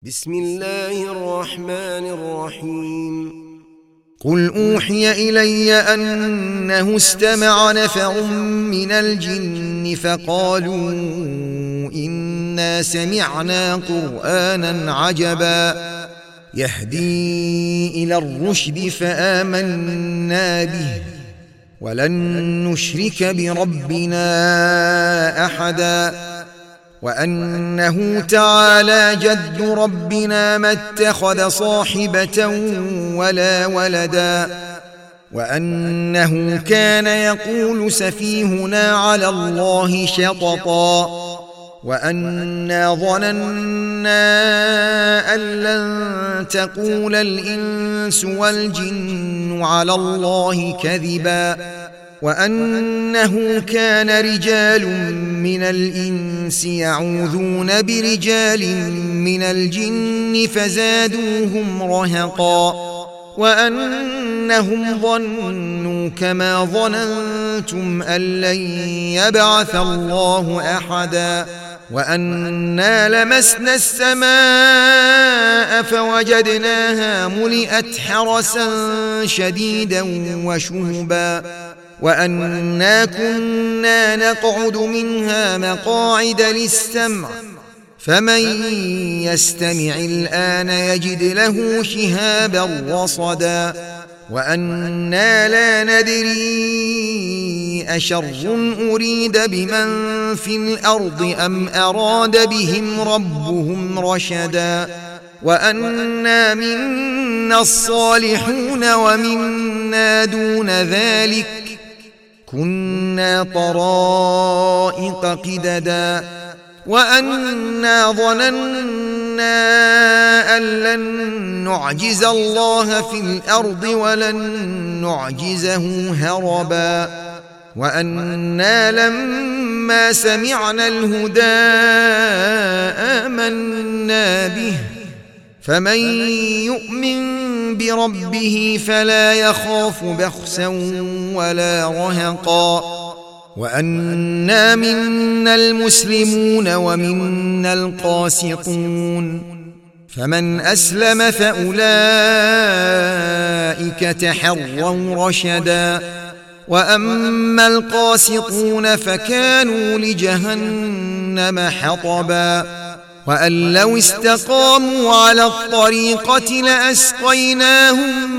بسم الله الرحمن الرحيم. قل أوحي إلي أنه استمع نفر من الجن فقالوا إنا سمعنا قرآنا عجبا يهدي إلى الرشد فآمنا به ولن نشرك بربنا أحدا وأنه تعالى جد ربنا ما اتخذ صاحبة ولا ولدا وأنه كان يقول سفيهنا على الله شططا وأنا ظننا أن لن تقول الإنس والجن على الله كذبا وأنه كان رجال من الإنس يعوذون برجال من الجن فزادوهم رهقا وأنهم ظنوا كما ظننتم أن لن يبعث الله أحدا وأنا لمسنا السماء فوجدناها ملئت حرسا شديدا وشهبا وأنا كنا نقعد منها مقاعد للسمع فمن يستمع الآن يجد له شهابا رصدا وأنا لا ندري أشر أريد بمن في الأرض أم أراد بهم ربهم رشدا وأنا منا الصالحون ومنا دون ذلك كنا طرائق قددا وأنا ظننا أن لن نعجز الله في الأرض ولن نعجزه هربا وأنا لما سمعنا الهدى آمنا به فمن يؤمن بربه فلا يخاف بخسا ولا رهقا وأنا منا المسلمون ومنا القاسطون فمن أسلم فأولئك تحروا رشدا وأما القاسطون فكانوا لجهنم حطبا وأن لو استقاموا على الطريقة لأسقيناهم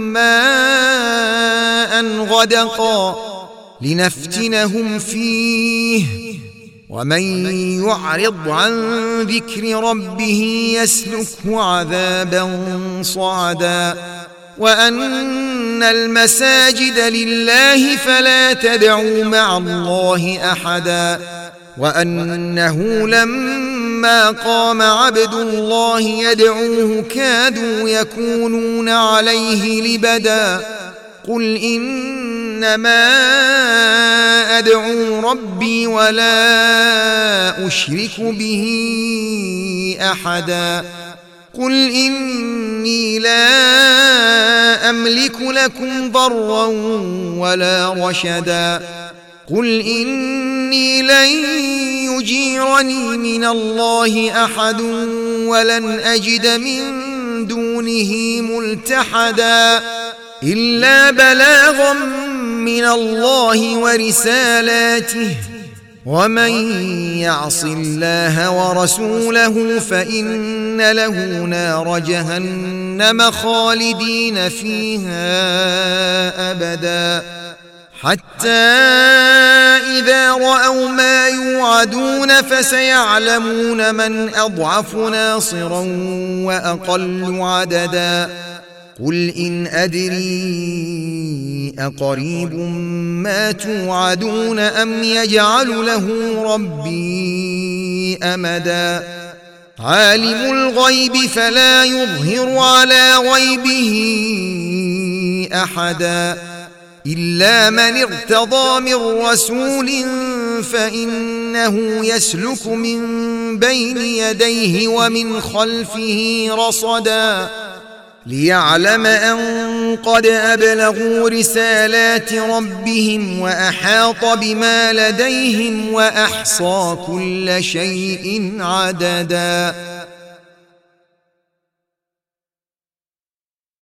ماء غدقا لنفتنهم فيه ومن يعرض عن ذكر ربه يسلكه عذابا صعدا وأن المساجد لله فلا تدعوا مع الله أحدا وأنه لما قام عبد الله يدعوه كادوا يكونون عليه لبدا قل إنما أدعو ربي ولا أشرك به أحدا قل إني لا أملك لكم ضرا ولا رشدا قل إني لن يجيرني من الله أحد ولن أجد من دونه ملتحدا إلا بلاغا من الله ورسالاته ومن يعص الله ورسوله فإن له نار جهنم خالدين فيها أبدا حتى إذا رأوا ما يوعدون فسيعلمون من أضعف ناصرا وأقل عددا قل إن أدري أقريب ما توعدون أم يجعل له ربي أمدا عالم الغيب فلا يظهر على غيبه أحدا إلا من ارتضى من رسول فإنه يسلك من بين يديه ومن خلفه رصدا ليعلم أن قد أبلغوا رسالات ربهم وأحاط بما لديهم وأحصى كل شيء عددا.